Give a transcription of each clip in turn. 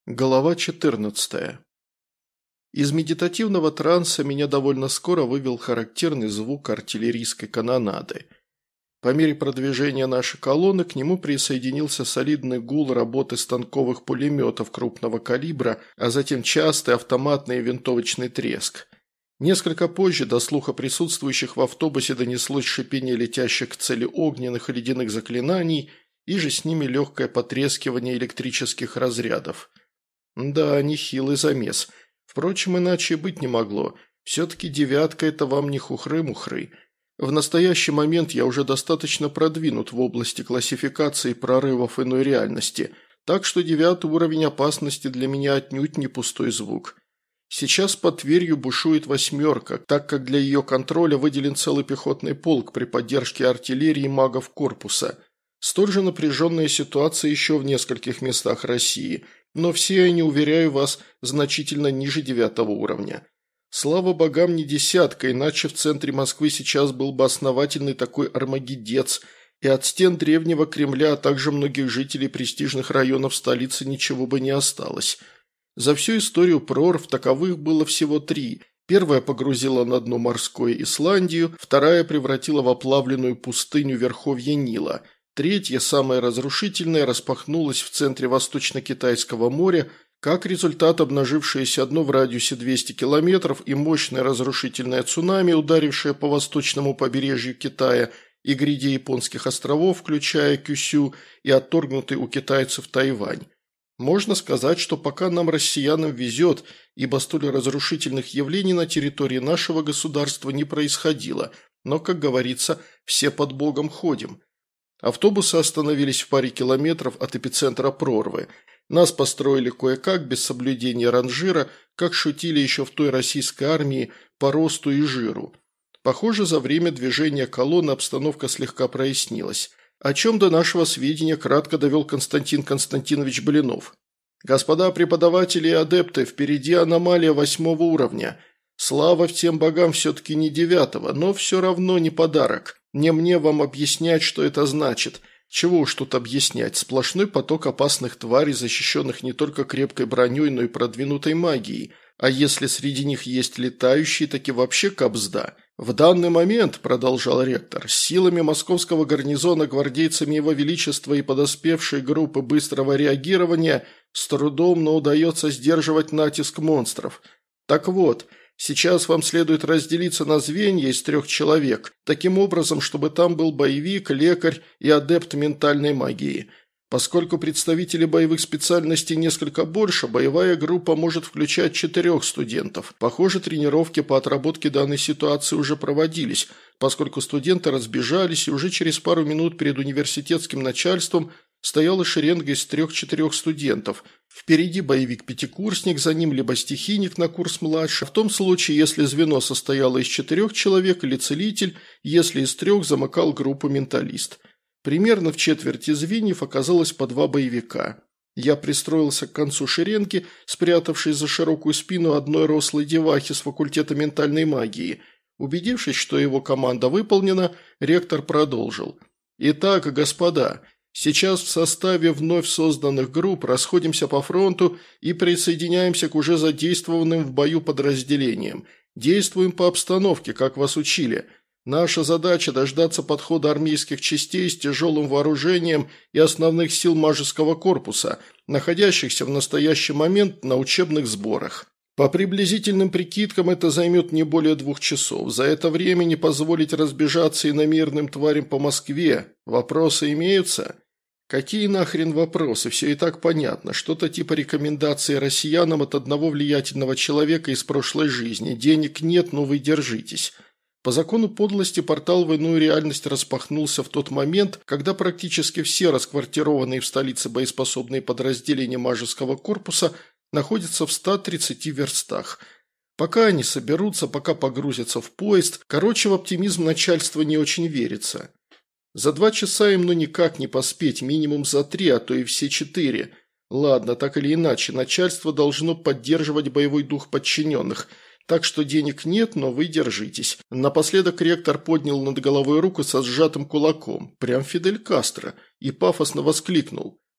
Глава 14. Из медитативного транса меня довольно скоро вывел характерный звук артиллерийской канонады. По мере продвижения нашей колонны к нему присоединился солидный гул работы станковых пулеметов крупного калибра, а затем частый автоматный и винтовочный треск. Несколько позже до слуха присутствующих в автобусе донеслось шипение летящих к цели огненных и ледяных заклинаний и же с ними легкое потрескивание электрических разрядов. Да, нехилый замес. Впрочем, иначе и быть не могло. Все-таки девятка – это вам не хухры-мухры. В настоящий момент я уже достаточно продвинут в области классификации прорывов иной реальности, так что 9-й уровень опасности для меня отнюдь не пустой звук. Сейчас под Тверью бушует 8-ка, так как для ее контроля выделен целый пехотный полк при поддержке артиллерии магов корпуса. Столь же напряженная ситуация еще в нескольких местах России – но все они, уверяю вас, значительно ниже 9-го уровня. Слава богам, не 10-ка, иначе в центре Москвы сейчас был бы основательный такой армагеддец, и от стен древнего Кремля, а также многих жителей престижных районов столицы ничего бы не осталось. За всю историю прорв таковых было всего 3. Первая погрузила на дно морское Исландию, вторая превратила в оплавленную пустыню верховья Нила – третья, самая разрушительная, распахнулась в центре Восточно-Китайского моря, как результат обнажившееся дно в радиусе 200 километров и мощное разрушительное цунами, ударившее по восточному побережью Китая и гряде японских островов, включая Кюсю и отторгнутый у китайцев Тайвань. Можно сказать, что пока нам, россиянам, везет, ибо столь разрушительных явлений на территории нашего государства не происходило, но, как говорится, все под Богом ходим. Автобусы остановились в паре километров от эпицентра прорвы. Нас построили кое-как, без соблюдения ранжира, как шутили еще в той российской армии по росту и жиру. Похоже, за время движения колонны обстановка слегка прояснилась. О чем до нашего сведения кратко довел Константин Константинович Блинов. «Господа преподаватели и адепты, впереди аномалия 8-го уровня. Слава всем богам все-таки не 9-го, но все равно не подарок. Не мне вам объяснять, что это значит. Чего уж тут объяснять, сплошной поток опасных тварей, защищенных не только крепкой броней, но и продвинутой магией. А если среди них есть летающие, так и вообще кабзда. В данный момент, продолжал ректор, силами московского гарнизона, гвардейцами его величества и подоспевшей группы быстрого реагирования с трудом, но удается сдерживать натиск монстров. Так вот, сейчас вам следует разделиться на звенья из 3 человек, таким образом, чтобы там был боевик, лекарь и адепт ментальной магии. Поскольку представителей боевых специальностей несколько больше, боевая группа может включать 4 студентов. Похоже, тренировки по отработке данной ситуации уже проводились, поскольку студенты разбежались, и уже через пару минут перед университетским начальством стояла шеренга из 3-4 студентов. Впереди боевик-пятикурсник, за ним либо стихийник на курс младше, в том случае, если звено состояло из 4 человек, или целитель, если из 3 замыкал группу менталист. Примерно в четверти звеньев оказалось по 2 боевика. Я пристроился к концу шеренги, спрятавшись за широкую спину одной рослой девахи с факультета ментальной магии. Убедившись, что его команда выполнена, ректор продолжил. «Итак, господа, сейчас в составе вновь созданных групп расходимся по фронту и присоединяемся к уже задействованным в бою подразделениям. Действуем по обстановке, как вас учили. Наша задача – дождаться подхода армейских частей с тяжелым вооружением и основных сил Мажеского корпуса, находящихся в настоящий момент на учебных сборах. По приблизительным прикидкам это займет не более 2 часов. За это время не позволить разбежаться иномирным тварям по Москве. Вопросы имеются?» «Какие нахрен вопросы? Все и так понятно. Что-то типа рекомендации россиянам от одного влиятельного человека из прошлой жизни. Денег нет, но вы держитесь». По закону подлости портал в иную реальность распахнулся в тот момент, когда практически все расквартированные в столице боеспособные подразделения Мажеского корпуса находятся в 130 верстах. Пока они соберутся, пока погрузятся в поезд, короче, в оптимизм начальства не очень верится. За 2 часа им ну никак не поспеть, минимум за 3, а то и все 4. Ладно, так или иначе, начальство должно поддерживать боевой дух подчиненных – так что денег нет, но вы держитесь. Напоследок ректор поднял над головой руку со сжатым кулаком, прям Фидель Кастро, и пафосно воскликнул.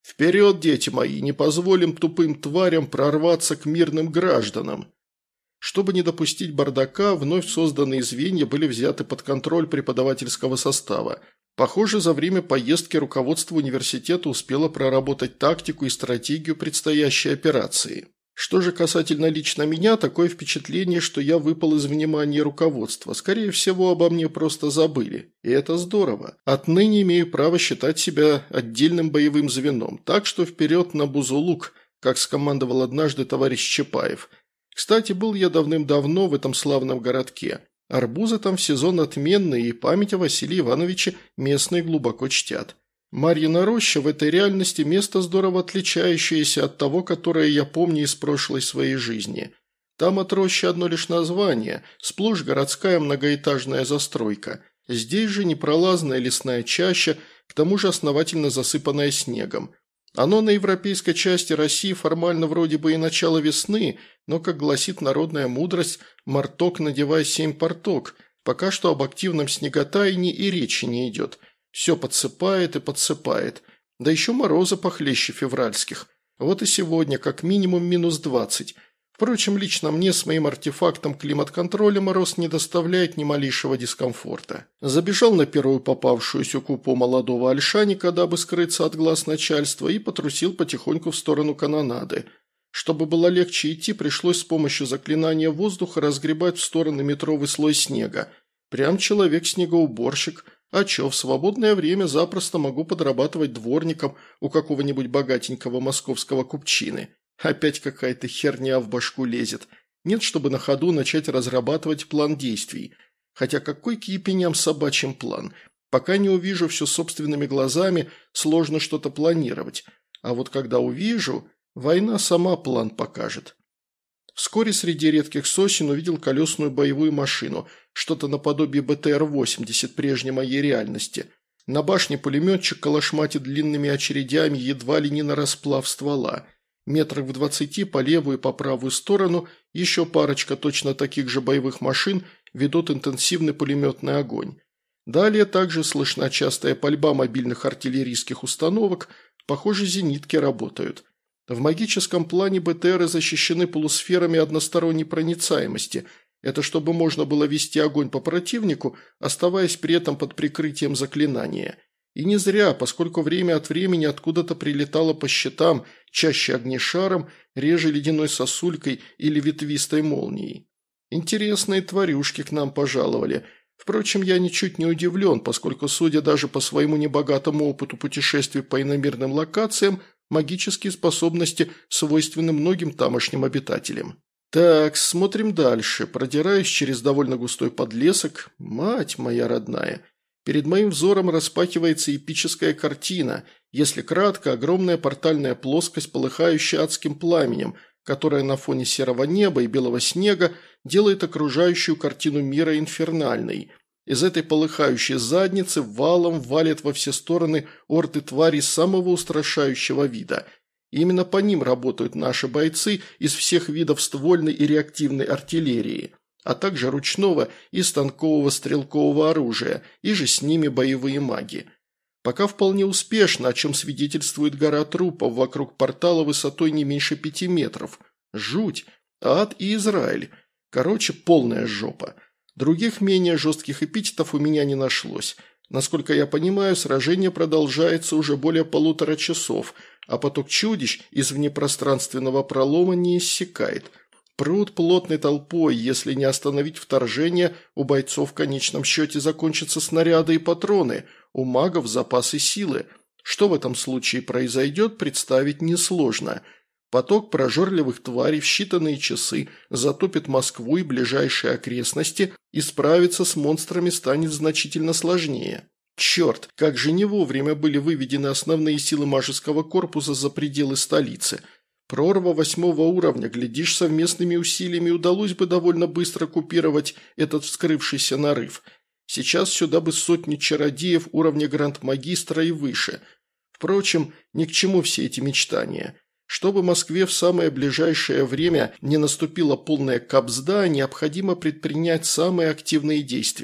Вперед, дети мои, не позволим тупым тварям прорваться к мирным гражданам!» Чтобы не допустить бардака, вновь созданные звенья были взяты под контроль преподавательского состава. Похоже, за время поездки руководство университета успело проработать тактику и стратегию предстоящей операции. Что же касательно лично меня, такое впечатление, что я выпал из внимания руководства. Скорее всего, обо мне просто забыли. И это здорово. Отныне имею право считать себя отдельным боевым звеном. Так что вперед на Бузулук, как скомандовал однажды товарищ Чапаев. Кстати, был я давным-давно в этом славном городке. Арбузы там в сезон отменные, и память о Василии Ивановиче местные глубоко чтят. Марьина роща в этой реальности место здорово отличающееся от того, которое я помню из прошлой своей жизни. Там от рощи одно лишь название, сплошь городская многоэтажная застройка. Здесь же непролазная лесная чаща, к тому же основательно засыпанная снегом. Оно на европейской части России формально вроде бы и начало весны, но, как гласит народная мудрость, «марток надевай 7 порток», пока что об активном снеготаянии и речи не идет. Все подсыпает и подсыпает. Да еще морозы похлеще февральских. Вот и сегодня как минимум -20. Впрочем, лично мне с моим артефактом климат-контроля мороз не доставляет ни малейшего дискомфорта. Забежал на первую попавшуюся купу молодого ольшаника, дабы скрыться от глаз начальства, и потрусил потихоньку в сторону канонады. Чтобы было легче идти, пришлось с помощью заклинания воздуха разгребать в стороны метровый слой снега. Прям человек-снегоуборщик. А чё, в свободное время запросто могу подрабатывать дворником у какого-нибудь богатенького московского купчины. Опять какая-то херня в башку лезет. Нет, чтобы на ходу начать разрабатывать план действий. Хотя какой к епеням собачьим план? Пока не увижу все собственными глазами, сложно что-то планировать. А вот когда увижу, война сама план покажет. Вскоре среди редких сосен увидел колесную боевую машину, что-то наподобие БТР-80 прежней моей реальности. На башне пулеметчик калашматит длинными очередями едва ли не на расплав ствола. Метрах в 20 по левую и по правую сторону еще парочка точно таких же боевых машин ведут интенсивный пулеметный огонь. Далее также слышна частая пальба мобильных артиллерийских установок, похоже, зенитки работают. В магическом плане БТРы защищены полусферами односторонней проницаемости. Это чтобы можно было вести огонь по противнику, оставаясь при этом под прикрытием заклинания. И не зря, поскольку время от времени откуда-то прилетало по щитам, чаще огнешаром, реже ледяной сосулькой или ветвистой молнией. Интересные тварюшки к нам пожаловали. Впрочем, я ничуть не удивлен, поскольку, судя даже по своему небогатому опыту путешествий по иномирным локациям, магические способности свойственны многим тамошним обитателям. Так, смотрим дальше. Продираюсь через довольно густой подлесок. Мать моя родная. Перед моим взором распахивается эпическая картина. Если кратко, огромная портальная плоскость, полыхающая адским пламенем, которая на фоне серого неба и белого снега делает окружающую картину мира инфернальной. Из этой полыхающей задницы валом валят во все стороны орды тварей самого устрашающего вида. И именно по ним работают наши бойцы из всех видов ствольной и реактивной артиллерии, а также ручного и станкового стрелкового оружия, и же с ними боевые маги. Пока вполне успешно, о чем свидетельствует гора трупов вокруг портала высотой не меньше 5 метров. Жуть! Ад и Израиль. Короче, полная жопа. Других менее жестких эпитетов у меня не нашлось. Насколько я понимаю, сражение продолжается уже более 1,5 часов, а поток чудищ из внепространственного пролома не иссякает. Прут плотной толпой, если не остановить вторжение, у бойцов в конечном счете закончатся снаряды и патроны, у магов запасы силы. Что в этом случае произойдет, представить несложно. Поток прожорливых тварей в считанные часы затопит Москву и ближайшие окрестности, и справиться с монстрами станет значительно сложнее. Черт, как же не вовремя были выведены основные силы Мажеского корпуса за пределы столицы. Прорва 8-го уровня, глядишь, совместными усилиями удалось бы довольно быстро купировать этот вскрывшийся нарыв. Сейчас сюда бы сотни чародеев уровня гранд-магистра и выше. Впрочем, ни к чему все эти мечтания. Чтобы Москве в самое ближайшее время не наступила полная кабзда, необходимо предпринять самые активные действия.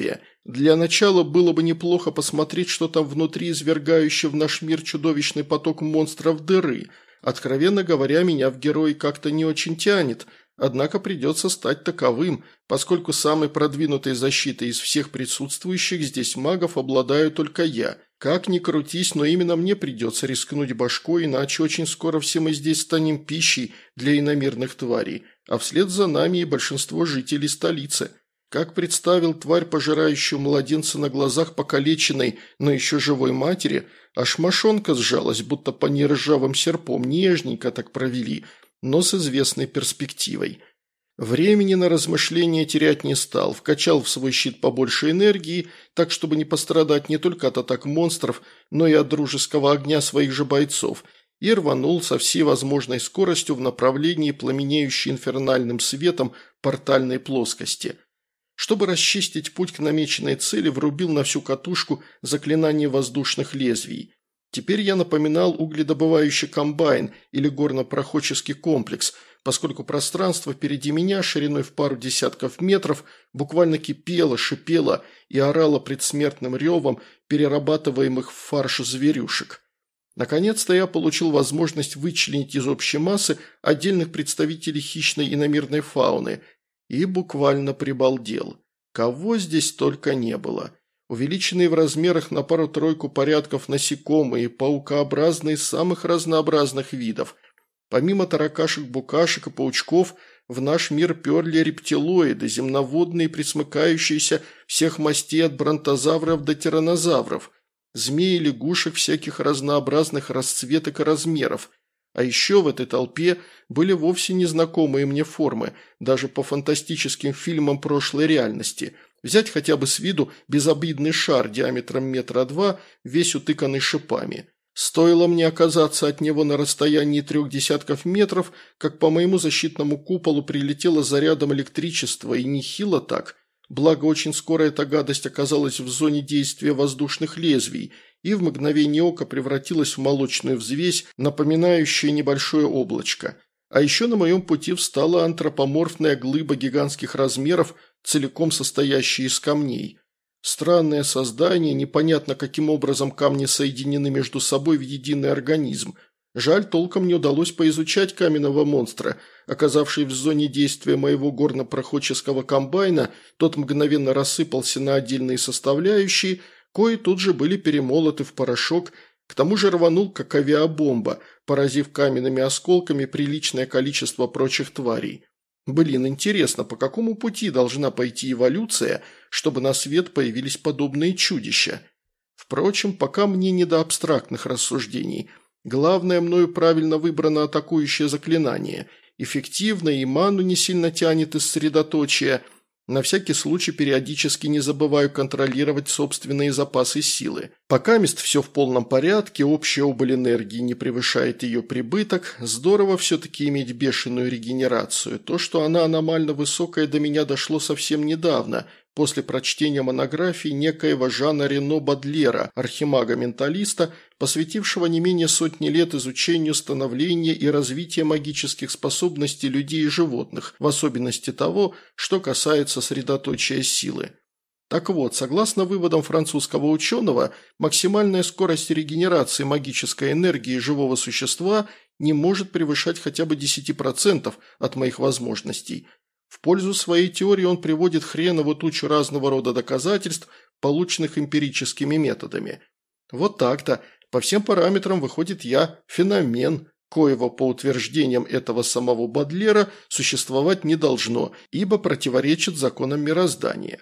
Для начала было бы неплохо посмотреть, что там внутри извергающий в наш мир чудовищный поток монстров дыры. Откровенно говоря, меня в герои как-то не очень тянет, однако придется стать таковым, поскольку самой продвинутой защитой из всех присутствующих здесь магов обладаю только я. Как ни крутись, но именно мне придется рискнуть башкой, иначе очень скоро все мы здесь станем пищей для иномирных тварей, а вслед за нами и большинство жителей столицы. Как представил тварь, пожирающую младенца на глазах покалеченной, но еще живой матери, аж мошонка сжалась, будто по ней ржавым серпом, нежненько так провели, но с известной перспективой. Времени на размышления терять не стал, вкачал в свой щит побольше энергии, так чтобы не пострадать не только от атак монстров, но и от дружеского огня своих же бойцов, и рванул со всей возможной скоростью в направлении пламенеющей инфернальным светом портальной плоскости. Чтобы расчистить путь к намеченной цели, врубил на всю катушку заклинание воздушных лезвий. Теперь я напоминал угледобывающий комбайн или горно-проходческий комплекс, поскольку пространство впереди меня, шириной в пару десятков метров, буквально кипело, шипело и орало предсмертным ревом перерабатываемых в фарш зверюшек. Наконец-то я получил возможность вычленить из общей массы отдельных представителей хищной иномирной фауны и буквально прибалдел. Кого здесь только не было. Увеличенные в размерах на пару-тройку порядков насекомые, паукообразные самых разнообразных видов. Помимо таракашек, букашек и паучков, в наш мир перли рептилоиды, земноводные, пресмыкающиеся всех мастей от бронтозавров до тираннозавров, змеи, лягушек всяких разнообразных расцветок и размеров. А еще в этой толпе были вовсе незнакомые мне формы, даже по фантастическим фильмам прошлой реальности. Взять хотя бы с виду безобидный шар диаметром 1,2 м, весь утыканный шипами. Стоило мне оказаться от него на расстоянии 3 десятков метров, как по моему защитному куполу прилетело зарядом электричества, и нехило так. Благо, очень скоро эта гадость оказалась в зоне действия воздушных лезвий и в мгновение ока превратилась в молочную взвесь, напоминающую небольшое облачко. А еще на моем пути встала антропоморфная глыба гигантских размеров, целиком состоящая из камней. Странное создание, непонятно каким образом камни соединены между собой в единый организм. Жаль, толком не удалось поизучать каменного монстра. Оказавший в зоне действия моего горно-проходческого комбайна, тот мгновенно рассыпался на отдельные составляющие, кои тут же были перемолоты в порошок, к тому же рванул как авиабомба, поразив каменными осколками приличное количество прочих тварей. Блин, интересно, по какому пути должна пойти эволюция, чтобы на свет появились подобные чудища? Впрочем, пока мне не до абстрактных рассуждений. Главное, мною правильно выбрано атакующее заклинание. Эффективно и ману не сильно тянет из средоточия. На всякий случай периодически не забываю контролировать собственные запасы силы. Покамест все в полном порядке, общая убыль энергии не превышает ее прибыток. Здорово все-таки иметь бешеную регенерацию. То, что она аномально высокая, до меня дошло совсем недавно, после прочтения монографии некоего Жана Рено Бодлера, архимага-менталиста, посвятившего не менее сотни лет изучению становления и развития магических способностей людей и животных, в особенности того, что касается средоточия силы. Так вот, согласно выводам французского ученого, максимальная скорость регенерации магической энергии живого существа не может превышать хотя бы 10% от моих возможностей. В пользу своей теории он приводит хренову тучу разного рода доказательств, полученных эмпирическими методами. Вот так-то, по всем параметрам выходит я феномен, коего, по утверждениям этого самого Бодлера, существовать не должно, ибо противоречит законам мироздания.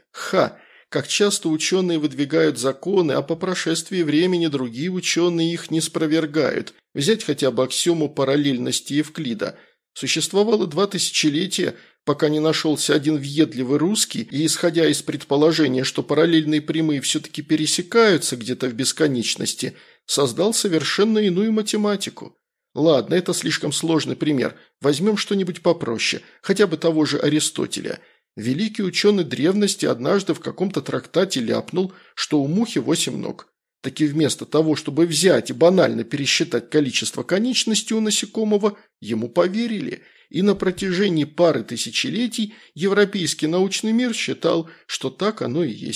Как часто ученые выдвигают законы, а по прошествии времени другие ученые их не спровергают. Взять хотя бы аксиому параллельности Евклида. Существовало 2 тысячелетия, пока не нашелся один въедливый русский, и, исходя из предположения, что параллельные прямые все-таки пересекаются где-то в бесконечности, создал совершенно иную математику. Ладно, это слишком сложный пример. Возьмем что-нибудь попроще, хотя бы того же Аристотеля. Великий ученый древности однажды в каком-то трактате ляпнул, что у мухи 8 ног. Таки вместо того, чтобы взять и банально пересчитать количество конечностей у насекомого, ему поверили. И на протяжении пары тысячелетий европейский научный мир считал, что так оно и есть.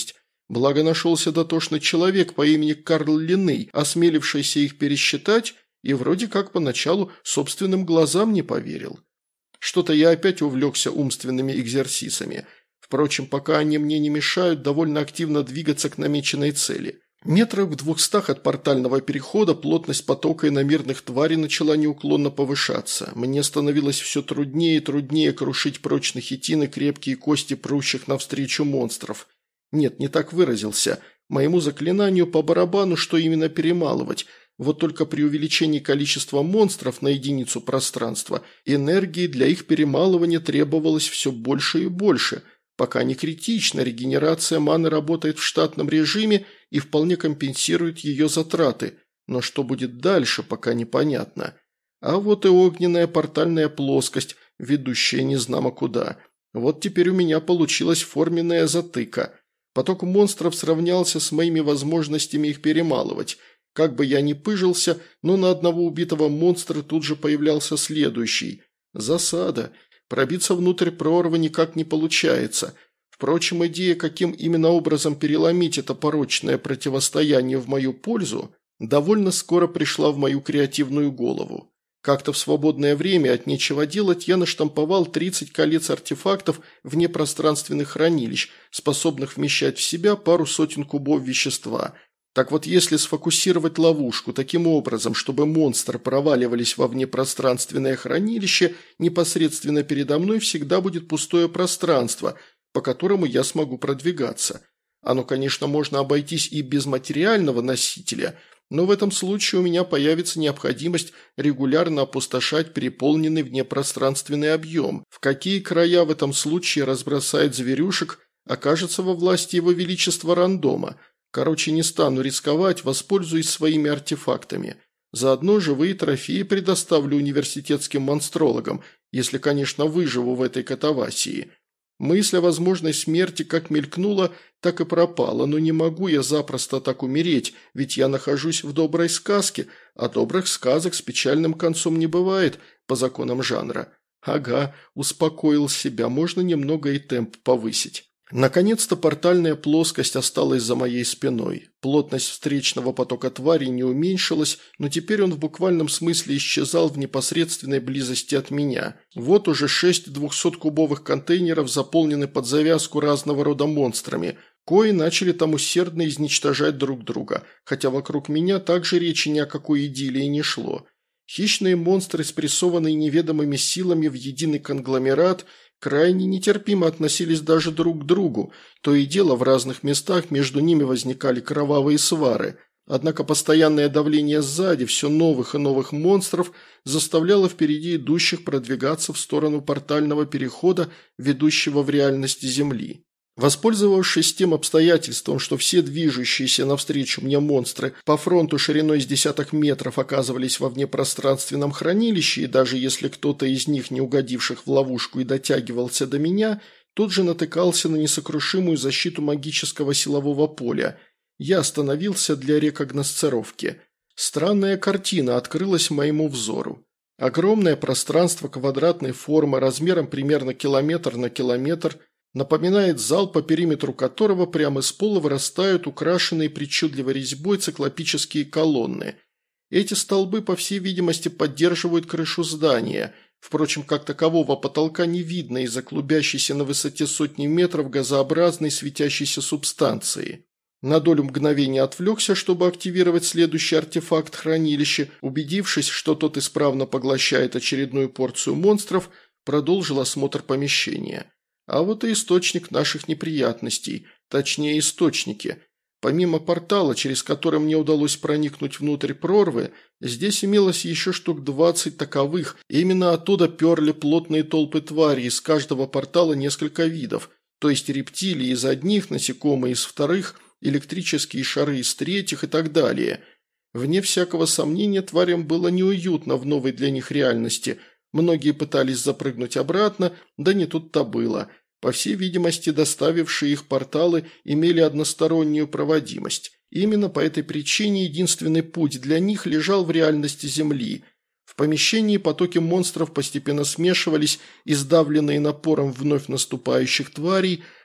Благо нашелся дотошный человек по имени Карл Линней, осмелившийся их пересчитать, и вроде как поначалу собственным глазам не поверил. Что-то я опять увлекся умственными экзерсисами. Впрочем, пока они мне не мешают довольно активно двигаться к намеченной цели. Метрах в 200 от портального перехода плотность потока иномирных тварей начала неуклонно повышаться. Мне становилось все труднее и труднее крушить прочный хитин и крепкие кости прущих навстречу монстров. Нет, не так выразился. Моему заклинанию по барабану, что именно перемалывать. Вот только при увеличении количества монстров на единицу пространства энергии для их перемалывания требовалось все больше и больше. Пока не критично, регенерация маны работает в штатном режиме и вполне компенсирует ее затраты. Но что будет дальше, пока непонятно. А вот и огненная портальная плоскость, ведущая незнамо куда. Вот теперь у меня получилась форменная затыка. Поток монстров сравнялся с моими возможностями их перемалывать. Как бы я ни пыжился, но на одного убитого монстра тут же появлялся следующий. Засада. Пробиться внутрь прорвы никак не получается. Впрочем, идея, каким именно образом переломить это порочное противостояние в мою пользу, довольно скоро пришла в мою креативную голову. Как-то в свободное время от нечего делать я наштамповал 30 колец артефактов внепространственных хранилищ, способных вмещать в себя пару сотен кубов вещества. Так вот, если сфокусировать ловушку таким образом, чтобы монстры проваливались во внепространственное хранилище, непосредственно передо мной всегда будет пустое пространство, по которому я смогу продвигаться. Оно, конечно, можно обойтись и без материального носителя, но в этом случае у меня появится необходимость регулярно опустошать переполненный внепространственный объем. В какие края в этом случае разбросает зверюшек, окажется во власти его величества рандома. Короче, не стану рисковать, воспользуюсь своими артефактами. Заодно живые трофеи предоставлю университетским монстрологам, если, конечно, выживу в этой катавасии. Мысль о возможной смерти как мелькнула, так и пропала, но не могу я запросто так умереть, ведь я нахожусь в доброй сказке, а добрых сказок с печальным концом не бывает, по законам жанра. Ага, успокоил себя, можно немного и темп повысить. Наконец-то портальная плоскость осталась за моей спиной. Плотность встречного потока тварей не уменьшилась, но теперь он в буквальном смысле исчезал в непосредственной близости от меня. Вот уже 6 200-кубовых контейнеров заполнены под завязку разного рода монстрами, кои начали там усердно изничтожать друг друга, хотя вокруг меня также речи ни о какой идиллии не шло. Хищные монстры, спрессованные неведомыми силами в единый конгломерат, крайне нетерпимо относились даже друг к другу, то и дело в разных местах между ними возникали кровавые свары. Однако постоянное давление сзади все новых и новых монстров заставляло впереди идущих продвигаться в сторону портального перехода, ведущего в реальность Земли. Воспользовавшись тем обстоятельством, что все движущиеся навстречу мне монстры по фронту шириной с десяток метров оказывались во внепространственном хранилище, и даже если кто-то из них, не угодивших в ловушку, и дотягивался до меня, тут же натыкался на несокрушимую защиту магического силового поля. Я остановился для рекогносцировки. Странная картина открылась моему взору. Огромное пространство квадратной формы размером примерно километр на километр напоминает зал, по периметру которого прямо из пола вырастают украшенные причудливой резьбой циклопические колонны. Эти столбы, по всей видимости, поддерживают крышу здания. Впрочем, как такового потолка не видно из-за клубящейся на высоте сотни метров газообразной светящейся субстанции. На долю мгновения отвлекся, чтобы активировать следующий артефакт хранилища, убедившись, что тот исправно поглощает очередную порцию монстров, продолжил осмотр помещения. А вот и источник наших неприятностей, точнее источники. Помимо портала, через который мне удалось проникнуть внутрь прорвы, здесь имелось еще штук 20 таковых, и именно оттуда перли плотные толпы тварей, из каждого портала несколько видов, то есть рептилии из одних, насекомые из вторых, электрические шары из третьих и так далее. Вне всякого сомнения, тварям было неуютно в новой для них реальности. Многие пытались запрыгнуть обратно, да не тут-то было. По всей видимости, доставившие их порталы имели одностороннюю проводимость. Именно по этой причине единственный путь для них лежал в реальности Земли. В помещении потоки монстров постепенно смешивались, издавленные напором вновь наступающих тварей,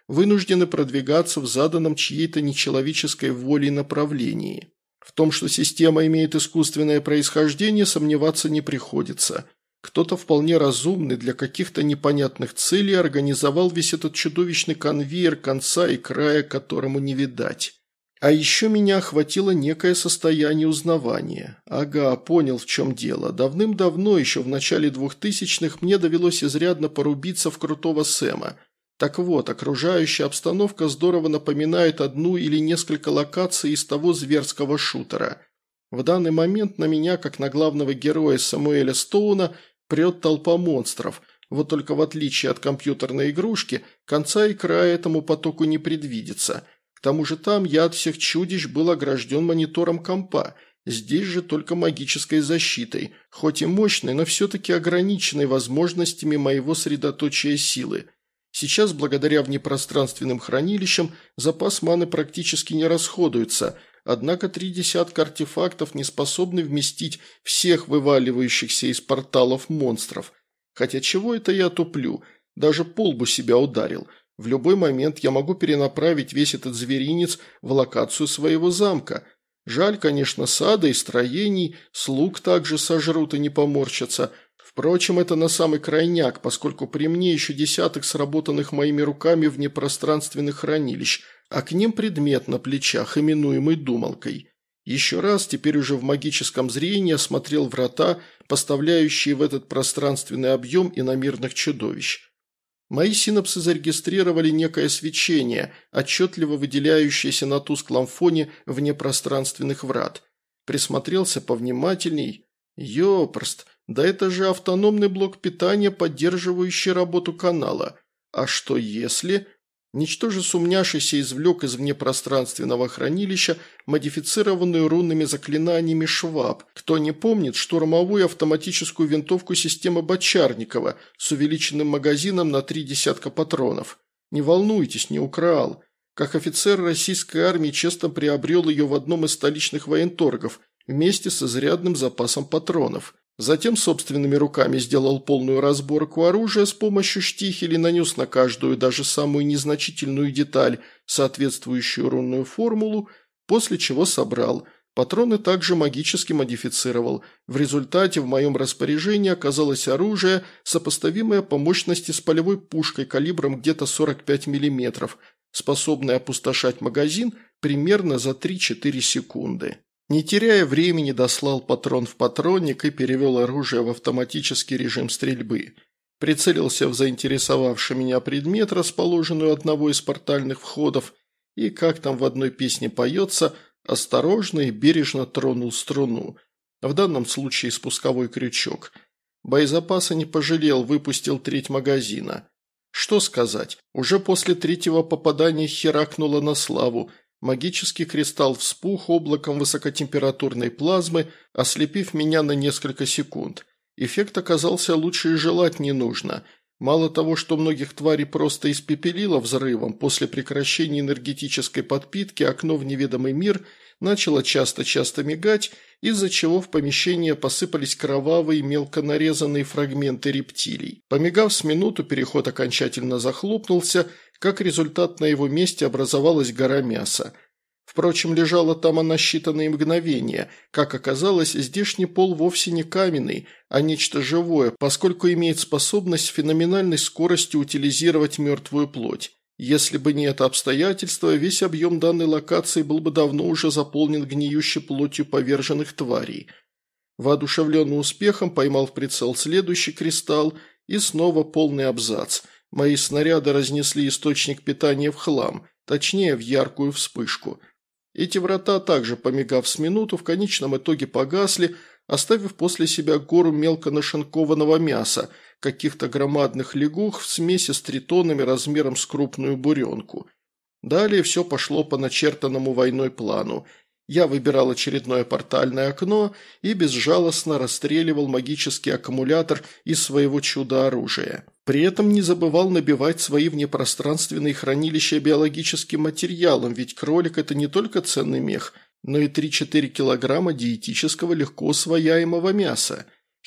вынуждены продвигаться в заданном чьей-то нечеловеческой волей направлении. В том, что система имеет искусственное происхождение, сомневаться не приходится. Кто-то вполне разумный для каких-то непонятных целей организовал весь этот чудовищный конвейер, конца и края которому не видать. А еще меня охватило некое состояние узнавания. Ага, понял, в чем дело. Давным-давно, еще в начале 2000-х, мне довелось изрядно порубиться в крутого Сэма. Так вот, окружающая обстановка здорово напоминает одну или несколько локаций из того зверского шутера. В данный момент на меня, как на главного героя Самуэля Стоуна, прет толпа монстров. Вот только в отличие от компьютерной игрушки, конца и края этому потоку не предвидится. К тому же там я от всех чудищ был огражден монитором компа, здесь же только магической защитой, хоть и мощной, но все-таки ограниченной возможностями моего средоточия силы. Сейчас, благодаря внепространственным хранилищам, запас маны практически не расходуется, однако 3 десятка артефактов не способны вместить всех вываливающихся из порталов монстров. Хотя чего это я туплю, даже по лбу себя ударил. В любой момент я могу перенаправить весь этот зверинец в локацию своего замка. Жаль, конечно, сада и строений, слуг также сожрут и не поморщатся. Впрочем, это на самый крайняк, поскольку при мне еще десяток сработанных моими руками внепространственных хранилищ, а к ним предмет на плечах, именуемый думалкой. Еще раз, теперь уже в магическом зрении, осмотрел врата, поставляющие в этот пространственный объем иномирных чудовищ. Мои синапсы зарегистрировали некое свечение, отчетливо выделяющееся на тусклом фоне внепространственных врат. Присмотрелся повнимательней. Ёпрст, да это же автономный блок питания, поддерживающий работу канала. А что если... Ничтоже сумняшися извлек из внепространственного хранилища модифицированную рунными заклинаниями шваб. Кто не помнит, штурмовую автоматическую винтовку системы Бочарникова с увеличенным магазином на 3 десятка патронов. Не волнуйтесь, не украл. Как офицер российской армии честно приобрел ее в одном из столичных военторгов вместе с изрядным запасом патронов. Затем собственными руками сделал полную разборку оружия с помощью штихелей, нанес на каждую, даже самую незначительную деталь, соответствующую рунную формулу, после чего собрал. Патроны также магически модифицировал. В результате в моем распоряжении оказалось оружие, сопоставимое по мощности с полевой пушкой калибром где-то 45 мм, способное опустошать магазин примерно за 3-4 секунды. Не теряя времени, дослал патрон в патронник и перевел оружие в автоматический режим стрельбы. Прицелился в заинтересовавший меня предмет, расположенный у одного из портальных входов, и, как там в одной песне поется, осторожно и бережно тронул струну. В данном случае спусковой крючок. Боезапаса не пожалел, выпустил 1/3 магазина. Что сказать, уже после 3-го попадания херакнуло на славу. Магический кристалл вспух облаком высокотемпературной плазмы, ослепив меня на несколько секунд. Эффект оказался лучше и желать не нужно. Мало того, что многих тварей просто испепелило взрывом, после прекращения энергетической подпитки окно в неведомый мир начало часто-часто мигать, из-за чего в помещение посыпались кровавые мелко нарезанные фрагменты рептилий. Помигав с минуту, переход окончательно захлопнулся, как результат на его месте образовалась гора мяса. Впрочем, лежала там она считанные мгновения. Как оказалось, здешний пол вовсе не каменный, а нечто живое, поскольку имеет способность с феноменальной скоростью утилизировать мертвую плоть. Если бы не это обстоятельство, весь объем данной локации был бы давно уже заполнен гниющей плотью поверженных тварей. Воодушевленный успехом поймал в прицел следующий кристалл и снова полный абзац. Мои снаряды разнесли источник питания в хлам, точнее в яркую вспышку. Эти врата также, помигав с минуту, в конечном итоге погасли, оставив после себя гору мелко нашинкованного мяса, каких-то громадных лягух в смеси с тритонами размером с крупную буренку. Далее все пошло по начертанному войной плану. Я выбирал очередное портальное окно и безжалостно расстреливал магический аккумулятор из своего чудо-оружия. При этом не забывал набивать свои внепространственные хранилища биологическим материалом, ведь кролик – это не только ценный мех, но и 3-4 килограмма диетического легко усвояемого мяса.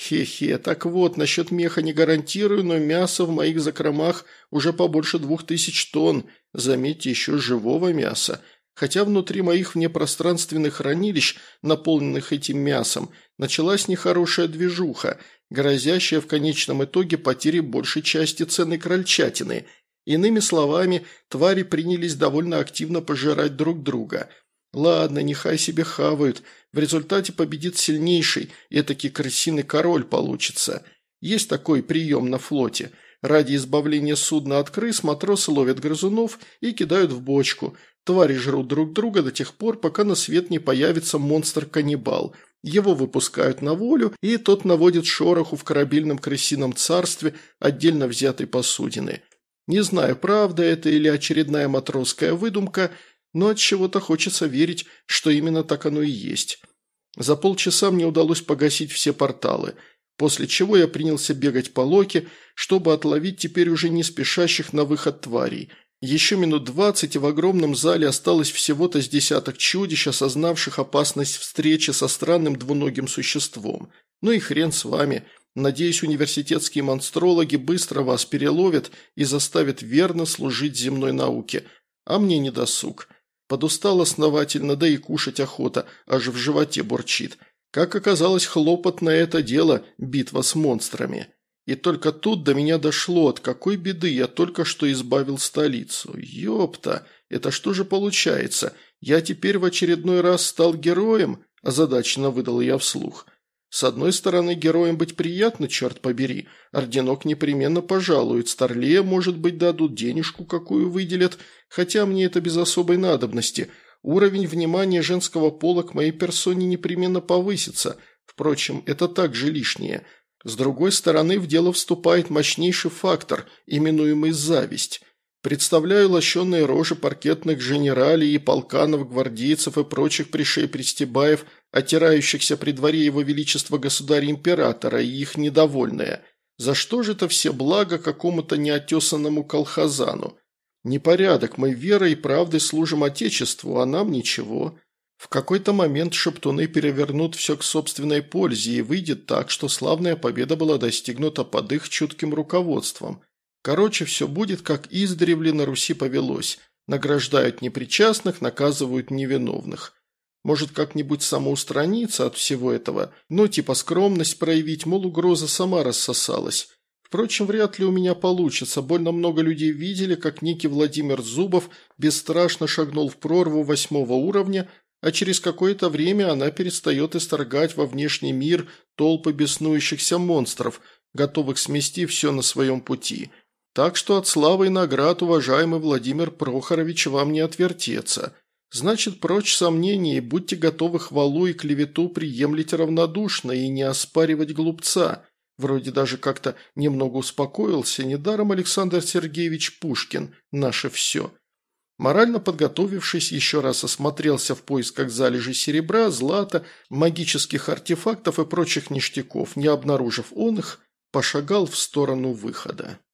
Хе-хе, так вот, насчет меха не гарантирую, но мясо в моих закромах уже побольше 2000 тонн, заметьте, еще живого мяса. Хотя внутри моих внепространственных хранилищ, наполненных этим мясом, началась нехорошая движуха, грозящая в конечном итоге потерей большей части ценной крольчатины. Иными словами, твари принялись довольно активно пожирать друг друга. Ладно, нехай себе хавают, в результате победит сильнейший, этакий крысиный король получится. Есть такой прием на флоте. Ради избавления судна от крыс матросы ловят грызунов и кидают в бочку. Твари жрут друг друга до тех пор, пока на свет не появится монстр-каннибал. Его выпускают на волю, и тот наводит шороху в корабельном крысином царстве отдельно взятой посудины. Не знаю, правда это или очередная матросская выдумка, но от чего-то хочется верить, что именно так оно и есть. За полчаса мне удалось погасить все порталы, после чего я принялся бегать по Локи, чтобы отловить теперь уже не спешащих на выход тварей. Еще минут 20, и в огромном зале осталось всего-то с десяток чудищ, осознавших опасность встречи со странным двуногим существом. Ну и хрен с вами. Надеюсь, университетские монстрологи быстро вас переловят и заставят верно служить земной науке. А мне не досуг. Подустал основательно, да и кушать охота, аж в животе бурчит. Как оказалось, хлопотное это дело – битва с монстрами. И только тут до меня дошло, от какой беды я только что избавил столицу. Ёпта, это что же получается? Я теперь в очередной раз стал героем? Озадаченно выдал я вслух. С одной стороны, героем быть приятно, черт побери. Орденок непременно пожалует, старлея, может быть, дадут, денежку какую выделят, хотя мне это без особой надобности. Уровень внимания женского пола к моей персоне непременно повысится. Впрочем, это также лишнее. С другой стороны, в дело вступает мощнейший фактор, именуемый зависть. Представляю лощеные рожи паркетных генералей и полканов, гвардейцев и прочих пришей-пристебаев, отирающихся при дворе его величества государя-императора, и их недовольные. За что же это все благо какому-то неотесанному колхозану? Непорядок, мы верой и правдой служим Отечеству, а нам ничего. В какой-то момент шептуны перевернут все к собственной пользе, и выйдет так, что славная победа была достигнута под их чутким руководством. Короче, все будет, как издревле на Руси повелось. Награждают непричастных, наказывают невиновных. Может, как-нибудь самоустраниться от всего этого, ну, типа скромность проявить, мол, угроза сама рассосалась. Впрочем, вряд ли у меня получится, больно много людей видели, как некий Владимир Зубов бесстрашно шагнул в прорву 8-го уровня, а через какое-то время она перестает исторгать во внешний мир толпы беснующихся монстров, готовых смести все на своем пути. Так что от славы и наград, уважаемый Владимир Прохорович, вам не отвертеться. Значит, прочь сомнений, будьте готовы хвалу и клевету приемлить равнодушно и не оспаривать глупца. Вроде даже как-то немного успокоился, недаром Александр Сергеевич Пушкин – наше все. Морально подготовившись, еще раз осмотрелся в поисках залежей серебра, злата, магических артефактов и прочих ништяков, не обнаружив он их, пошагал в сторону выхода.